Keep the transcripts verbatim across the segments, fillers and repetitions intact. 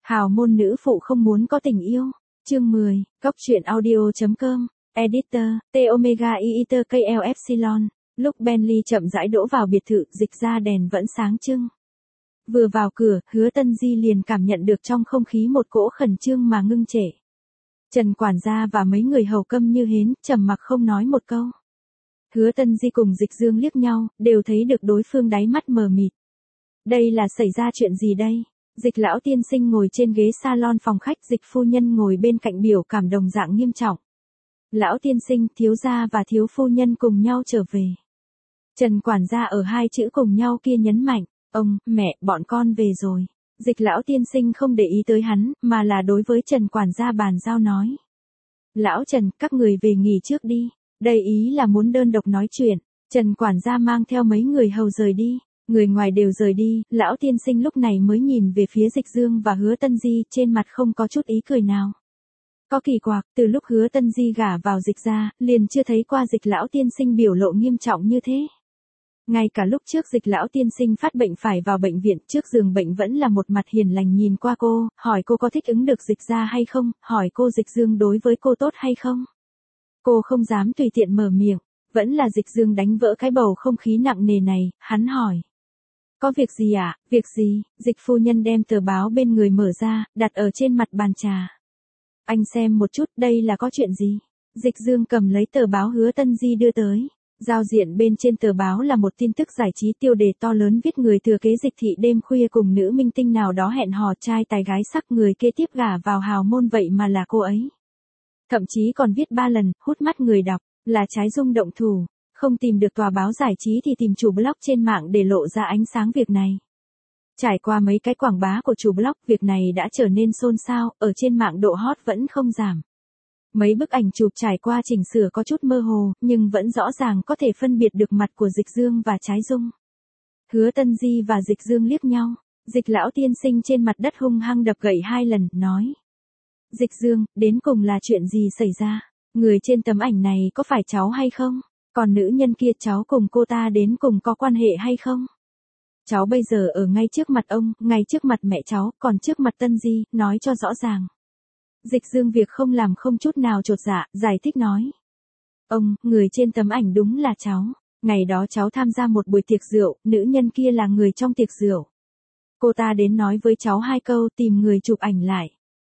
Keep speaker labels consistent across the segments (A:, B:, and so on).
A: Hào môn nữ phụ không muốn có tình yêu. Chương mười, Cóc truyện audio chấm com, Editor, T Omega Iiter K L Epsilon. Lúc Bentley chậm rãi đỗ vào biệt thự, Dịch ra đèn vẫn sáng trưng. Vừa vào cửa, Hứa Tân Di liền cảm nhận được trong không khí một cỗ khẩn trương mà ngưng trệ. Trần quản gia và mấy người hầu câm như hến, trầm mặc không nói một câu. Hứa Tân Di cùng Dịch Dương liếc nhau, đều thấy được đối phương đáy mắt mờ mịt. Đây là xảy ra chuyện gì đây? Dịch lão tiên sinh ngồi trên ghế salon phòng khách, Dịch phu nhân ngồi bên cạnh biểu cảm đồng dạng nghiêm trọng. Lão tiên sinh, thiếu gia và thiếu phu nhân cùng nhau trở về. Trần quản gia ở hai chữ cùng nhau kia nhấn mạnh, ông, mẹ, bọn con về rồi. Dịch lão tiên sinh không để ý tới hắn, mà là đối với Trần quản gia bàn giao nói. Lão Trần, các người về nghỉ trước đi. Đây ý là muốn đơn độc nói chuyện. Trần quản gia mang theo mấy người hầu rời đi. Người ngoài đều rời đi, lão tiên sinh lúc này mới nhìn về phía Dịch Dương và Hứa Tân Di, trên mặt không có chút ý cười nào. Có kỳ quặc, từ lúc Hứa Tân Di gả vào Dịch ra, liền chưa thấy qua Dịch lão tiên sinh biểu lộ nghiêm trọng như thế. Ngay cả lúc trước Dịch lão tiên sinh phát bệnh phải vào bệnh viện, trước giường bệnh vẫn là một mặt hiền lành nhìn qua cô, hỏi cô có thích ứng được Dịch ra hay không, hỏi cô Dịch Dương đối với cô tốt hay không. Cô không dám tùy tiện mở miệng, vẫn là Dịch Dương đánh vỡ cái bầu không khí nặng nề này, hắn hỏi. Có việc gì ạ? À? Việc gì? Dịch phu nhân đem tờ báo bên người mở ra, đặt ở trên mặt bàn trà. Anh xem một chút, đây là có chuyện gì? Dịch Dương cầm lấy tờ báo Hứa Tân Di đưa tới. Giao diện bên trên tờ báo là một tin tức giải trí, tiêu đề to lớn viết người thừa kế Dịch thị đêm khuya cùng nữ minh tinh nào đó hẹn hò, trai tài gái sắc, người kế tiếp gả vào hào môn, vậy mà là cô ấy. Thậm chí còn viết ba lần, hút mắt người đọc, là trái rung động thủ. Không tìm được tòa báo giải trí thì tìm chủ blog trên mạng để lộ ra ánh sáng việc này. Trải qua mấy cái quảng bá của chủ blog, việc này đã trở nên xôn xao, ở trên mạng độ hot vẫn không giảm. Mấy bức ảnh chụp trải qua chỉnh sửa có chút mơ hồ, nhưng vẫn rõ ràng có thể phân biệt được mặt của Dịch Dương và trái dung. Hứa Tân Di và Dịch Dương liếc nhau, Dịch lão tiên sinh trên mặt đất hung hăng đập gậy hai lần, nói. Dịch Dương, đến cùng là chuyện gì xảy ra? Người trên tấm ảnh này có phải cháu hay không? Còn nữ nhân kia, cháu cùng cô ta đến cùng có quan hệ hay không? Cháu bây giờ ở ngay trước mặt ông, ngay trước mặt mẹ cháu, còn trước mặt Tân Di, nói cho rõ ràng. Dịch Dương việc không làm không chút nào chột dạ, giải thích nói. Ông, người trên tấm ảnh đúng là cháu. Ngày đó cháu tham gia một buổi tiệc rượu, nữ nhân kia là người trong tiệc rượu. Cô ta đến nói với cháu hai câu, tìm người chụp ảnh lại.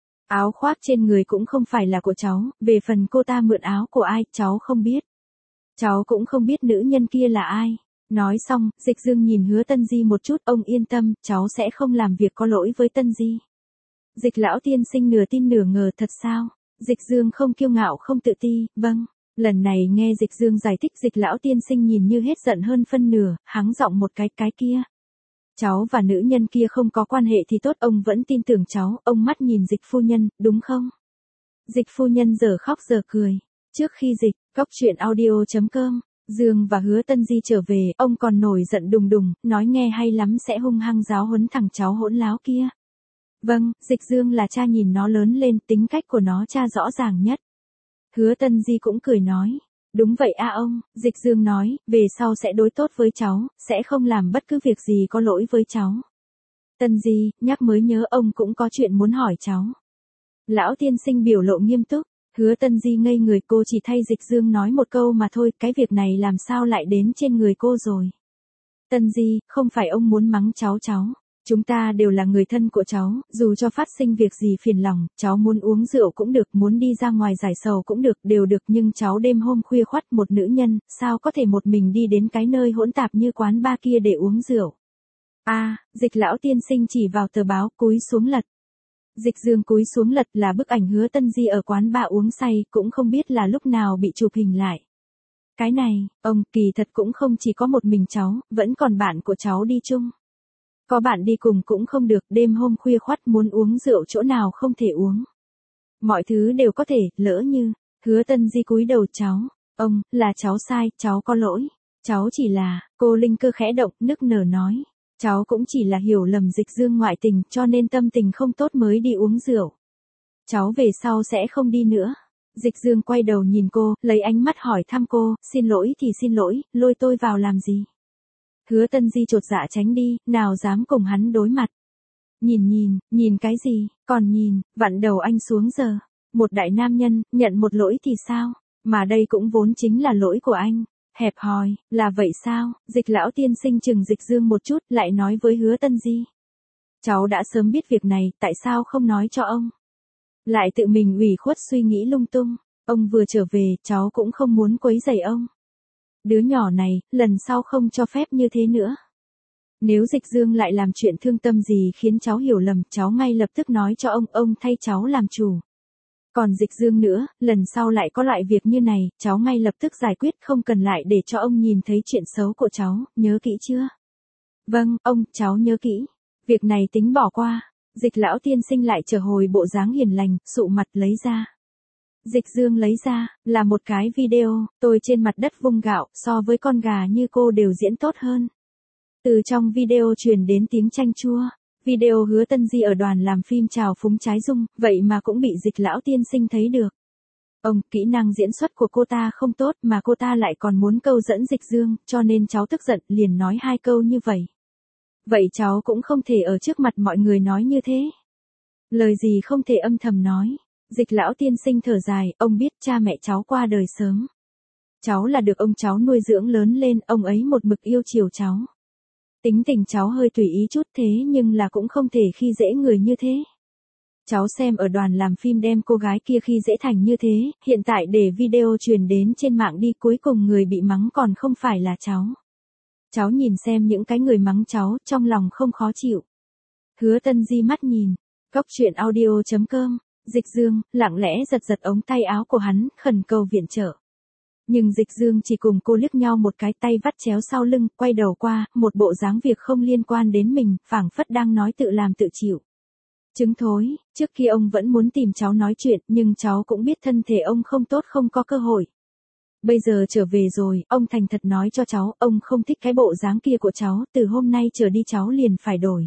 A: Áo khoác trên người cũng không phải là của cháu, về phần cô ta mượn áo của ai, cháu không biết. Cháu cũng không biết nữ nhân kia là ai. Nói xong, Dịch Dương nhìn Hứa Tân Di một chút, ông yên tâm, cháu sẽ không làm việc có lỗi với Tân Di. Dịch lão tiên sinh nửa tin nửa ngờ, thật sao? Dịch Dương không kiêu ngạo không tự ti, vâng. Lần này nghe Dịch Dương giải thích, Dịch lão tiên sinh nhìn như hết giận hơn phân nửa, hắng giọng một cái, cái kia. Cháu và nữ nhân kia không có quan hệ thì tốt, ông vẫn tin tưởng cháu, ông mắt nhìn Dịch phu nhân, đúng không? Dịch phu nhân giờ khóc giờ cười. Trước khi Dịch, Cóc truyện audio chấm com, Dương và Hứa Tân Di trở về, ông còn nổi giận đùng đùng, nói nghe hay lắm sẽ hung hăng giáo huấn thằng cháu hỗn láo kia. Vâng, Dịch Dương là cha nhìn nó lớn lên, tính cách của nó cha rõ ràng nhất. Hứa Tân Di cũng cười nói. Đúng vậy a ông, Dịch Dương nói, về sau sẽ đối tốt với cháu, sẽ không làm bất cứ việc gì có lỗi với cháu. Tân Di, nhắc mới nhớ ông cũng có chuyện muốn hỏi cháu. Lão tiên sinh biểu lộ nghiêm túc. Hứa Tân Di ngây người, cô chỉ thay Dịch Dương nói một câu mà thôi, cái việc này làm sao lại đến trên người cô rồi. Tân Di, không phải ông muốn mắng cháu cháu. Chúng ta đều là người thân của cháu, dù cho phát sinh việc gì phiền lòng, cháu muốn uống rượu cũng được, muốn đi ra ngoài giải sầu cũng được, đều được, nhưng cháu đêm hôm khuya khoắt một nữ nhân, sao có thể một mình đi đến cái nơi hỗn tạp như quán bar kia để uống rượu. A, à, Dịch lão tiên sinh chỉ vào tờ báo, cúi xuống lật. Dịch Dương cúi xuống lật là bức ảnh Hứa Tân Di ở quán bar uống say, cũng không biết là lúc nào bị chụp hình lại. Cái này, ông, kỳ thật cũng không chỉ có một mình cháu, vẫn còn bạn của cháu đi chung. Có bạn đi cùng cũng không được, đêm hôm khuya khoắt muốn uống rượu chỗ nào không thể uống. Mọi thứ đều có thể, lỡ như, Hứa Tân Di cúi đầu, cháu, ông, là cháu sai, cháu có lỗi. Cháu chỉ là, cô Linh Cơ khẽ động, nức nở nói. Cháu cũng chỉ là hiểu lầm Dịch Dương ngoại tình, cho nên tâm tình không tốt mới đi uống rượu. Cháu về sau sẽ không đi nữa. Dịch Dương quay đầu nhìn cô, lấy ánh mắt hỏi thăm cô, xin lỗi thì xin lỗi, lôi tôi vào làm gì? Hứa Tân Di chột dạ tránh đi, nào dám cùng hắn đối mặt. Nhìn nhìn, nhìn cái gì, Còn nhìn, vặn đầu anh xuống giờ. Một đại nam nhân, nhận một lỗi thì sao? Mà đây cũng vốn chính là lỗi của anh. Hẹp hòi, là vậy sao? Dịch lão tiên sinh chừng Dịch Dương một chút, lại nói với Hứa Tân Di. Cháu đã sớm biết việc này, tại sao không nói cho ông? Lại tự mình ủy khuất suy nghĩ lung tung. Ông vừa trở về, cháu cũng không muốn quấy rầy ông. Đứa nhỏ này, lần sau không cho phép như thế nữa. Nếu Dịch Dương lại làm chuyện thương tâm gì khiến cháu hiểu lầm, cháu ngay lập tức nói cho ông, ông thay cháu làm chủ. Còn Dịch Dương nữa, lần sau lại có loại việc như này, cháu ngay lập tức giải quyết, không cần lại để cho ông nhìn thấy chuyện xấu của cháu, nhớ kỹ chưa? Vâng, ông, cháu nhớ kỹ. Việc này tính bỏ qua. Dịch lão tiên sinh lại trở hồi bộ dáng hiền lành, sụ mặt lấy ra. Dịch Dương lấy ra, là một cái video, tôi trên mặt đất vung gạo, so với con gà như cô đều diễn tốt hơn. Từ trong video truyền đến tiếng chanh chua. Video Hứa Tân Di ở đoàn làm phim chào phúng Trái Dung, vậy mà cũng bị Dịch lão tiên sinh thấy được. Ông, kỹ năng diễn xuất của cô ta không tốt mà cô ta lại còn muốn câu dẫn Dịch Dương, cho nên cháu tức giận, liền nói hai câu như vậy. Vậy cháu cũng không thể ở trước mặt mọi người nói như thế. Lời gì không thể âm thầm nói. Dịch lão tiên sinh thở dài, ông biết cha mẹ cháu qua đời sớm. Cháu là được ông cháu nuôi dưỡng lớn lên, ông ấy một mực yêu chiều cháu. Tính tình cháu hơi tùy ý chút thế nhưng là cũng không thể khi dễ người như thế. Cháu xem ở đoàn làm phim đem cô gái kia khi dễ thành như thế, hiện tại để video truyền đến trên mạng đi, cuối cùng người bị mắng còn không phải là cháu. Cháu nhìn xem những cái người mắng cháu, trong lòng không khó chịu. Hứa Tân Di mắt nhìn, Cóc Truyện Audio chấm com, Dịch Dương, lặng lẽ giật giật ống tay áo của hắn, khẩn cầu viện trợ. Nhưng Dịch Dương chỉ cùng cô liếc nhau một cái, tay vắt chéo sau lưng, quay đầu qua, một bộ dáng việc không liên quan đến mình, phảng phất đang nói tự làm tự chịu. Trứng thối, trước kia ông vẫn muốn tìm cháu nói chuyện, nhưng cháu cũng biết thân thể ông không tốt, không có cơ hội. Bây giờ trở về rồi, ông thành thật nói cho cháu, ông không thích cái bộ dáng kia của cháu, từ hôm nay trở đi cháu liền phải đổi.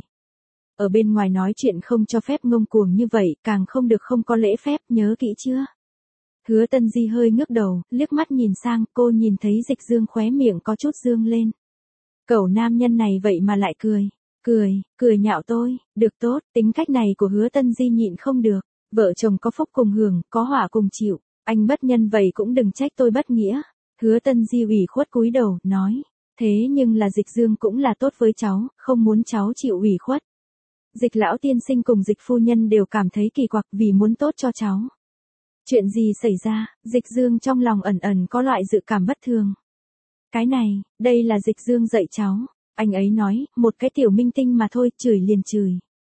A: Ở bên ngoài nói chuyện không cho phép ngông cuồng như vậy, càng không được không có lễ phép, nhớ kỹ chưa? Hứa Tân Di hơi ngước đầu, liếc mắt nhìn sang, cô nhìn thấy Dịch Dương khóe miệng có chút dương lên. Cẩu nam nhân này vậy mà lại cười, cười, cười nhạo tôi, được tốt, tính cách này của Hứa Tân Di nhịn không được, vợ chồng có phúc cùng hưởng, có họa cùng chịu, anh bất nhân vậy cũng đừng trách tôi bất nghĩa. Hứa Tân Di ủy khuất cúi đầu, nói, thế nhưng là Dịch Dương cũng là tốt với cháu, không muốn cháu chịu ủy khuất. Dịch lão tiên sinh cùng Dịch phu nhân đều cảm thấy kỳ quặc vì muốn tốt cho cháu. Chuyện gì xảy ra, Dịch Dương trong lòng ẩn ẩn có loại dự cảm bất thường. Cái này, đây là Dịch Dương dạy cháu. Anh ấy nói, một cái tiểu minh tinh mà thôi, chửi liền chửi.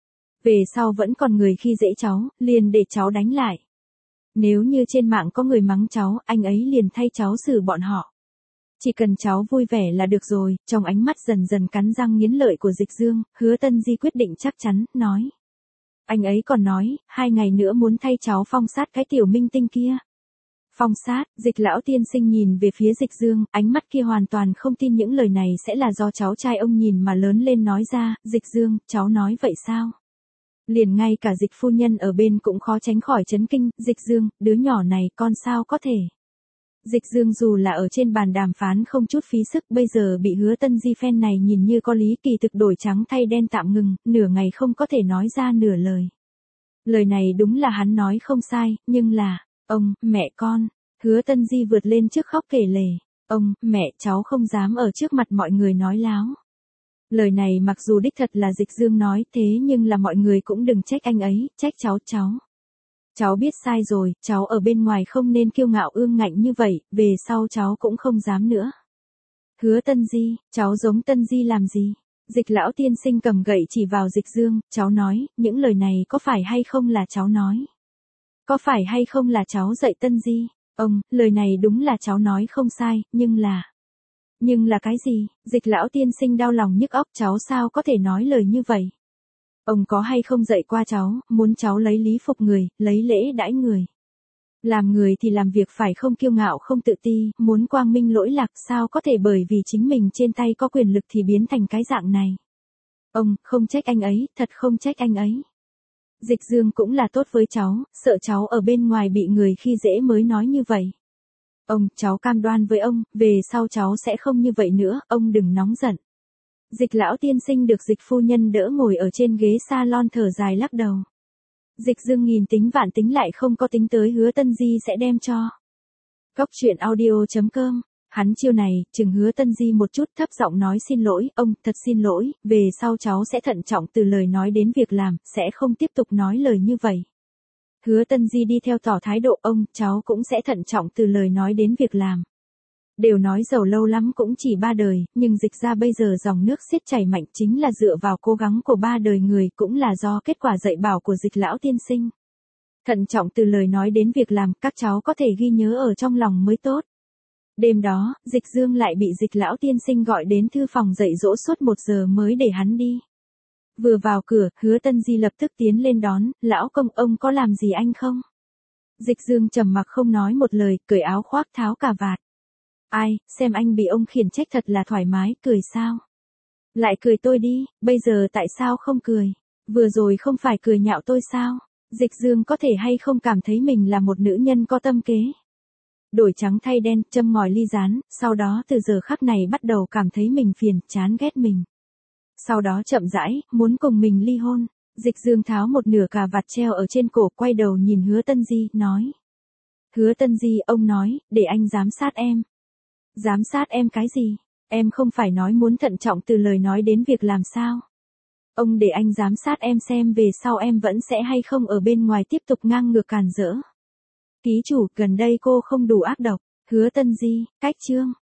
A: Về sau vẫn còn người khi dễ cháu, liền để cháu đánh lại. Nếu như trên mạng có người mắng cháu, anh ấy liền thay cháu xử bọn họ. Chỉ cần cháu vui vẻ là được rồi. Trong ánh mắt dần dần cắn răng nghiến lợi của Dịch Dương, Hứa Tân Di quyết định chắc chắn, nói. Anh ấy còn nói, hai ngày nữa muốn thay cháu phong sát cái tiểu minh tinh kia. Phong sát, Dịch lão tiên sinh nhìn về phía Dịch Dương, ánh mắt kia hoàn toàn không tin những lời này sẽ là do cháu trai ông nhìn mà lớn lên nói ra. Dịch Dương, cháu nói vậy sao? Liền ngay cả Dịch phu nhân ở bên cũng khó tránh khỏi chấn kinh. Dịch Dương, đứa nhỏ này con sao có thể? Dịch Dương dù là ở trên bàn đàm phán không chút phí sức, bây giờ bị Hứa Tân Di phen này nhìn như có lý, kỳ thực đổi trắng thay đen tạm ngừng, nửa ngày không có thể nói ra nửa lời. Lời này đúng là hắn nói không sai, nhưng là, ông, mẹ con, Hứa Tân Di vượt lên trước khóc kể lể, ông, mẹ cháu không dám ở trước mặt mọi người nói láo. Lời này mặc dù đích thật là Dịch Dương nói, thế nhưng là mọi người cũng đừng trách anh ấy, trách cháu cháu. Cháu biết sai rồi, cháu ở bên ngoài không nên kiêu ngạo ương ngạnh như vậy, về sau cháu cũng không dám nữa. Hứa Tân Di, cháu giống Tân Di làm gì? Dịch lão tiên sinh cầm gậy chỉ vào Dịch Dương, cháu nói, những lời này có phải hay không là cháu nói? Có phải hay không là cháu dạy Tân Di? Ông, lời này đúng là cháu nói không sai, nhưng là... Nhưng là cái gì? Dịch lão tiên sinh đau lòng nhức óc, cháu sao có thể nói lời như vậy? Ông có hay không dạy qua cháu, muốn cháu lấy lý phục người, lấy lễ đãi người. Làm người thì làm việc phải không kiêu ngạo không tự ti, muốn quang minh lỗi lạc, sao có thể bởi vì chính mình trên tay có quyền lực thì biến thành cái dạng này. Ông, không trách anh ấy, thật không trách anh ấy. Dịch Dương cũng là tốt với cháu, sợ cháu ở bên ngoài bị người khi dễ mới nói như vậy. Ông, cháu cam đoan với ông, về sau cháu sẽ không như vậy nữa, ông đừng nóng giận. Dịch lão tiên sinh được Dịch phu nhân đỡ ngồi ở trên ghế salon thở dài lắc đầu. Dịch Dương nghìn tính vạn tính lại không có tính tới Hứa Tân Di sẽ đem cho. Cóc truyện audio chấm com. Hắn chiêu này, chừng Hứa Tân Di một chút thấp giọng nói xin lỗi, ông, thật xin lỗi, về sau cháu sẽ thận trọng từ lời nói đến việc làm, sẽ không tiếp tục nói lời như vậy. Hứa Tân Di đi theo tỏ thái độ ông, cháu cũng sẽ thận trọng từ lời nói đến việc làm. Đều nói giàu lâu lắm cũng chỉ ba đời, nhưng Dịch ra bây giờ dòng nước xiết chảy mạnh chính là dựa vào cố gắng của ba đời người, cũng là do kết quả dạy bảo của Dịch lão tiên sinh. Thận trọng từ lời nói đến việc làm, các cháu có thể ghi nhớ ở trong lòng mới tốt. Đêm đó, Dịch Dương lại bị Dịch lão tiên sinh gọi đến thư phòng dạy dỗ suốt một giờ mới để hắn đi. Vừa vào cửa, Hứa Tân Di lập tức tiến lên đón, lão công ông có làm gì anh không? Dịch Dương trầm mặc không nói một lời, cởi áo khoác tháo cà vạt. Ai, xem anh bị ông khiển trách thật là thoải mái, cười sao? Lại cười tôi đi, bây giờ tại sao không cười? Vừa rồi không phải cười nhạo tôi sao? Dịch Dương có thể hay không cảm thấy mình là một nữ nhân có tâm kế? Đổi trắng thay đen, châm ngòi ly rán, sau đó từ giờ khắc này bắt đầu cảm thấy mình phiền, chán ghét mình. Sau đó chậm rãi, muốn cùng mình ly hôn. Dịch Dương tháo một nửa cà vạt treo ở trên cổ, quay đầu nhìn Hứa Tân Di, nói. Hứa Tân Di, ông nói, để anh giám sát em. Giám sát em cái gì? Em không phải nói muốn thận trọng từ lời nói đến việc làm sao? Ông để anh giám sát em xem về sau em vẫn sẽ hay không ở bên ngoài tiếp tục ngang ngược càn rỡ. Ký chủ, gần đây cô không đủ ác độc. Hứa Tân Di, cách chương.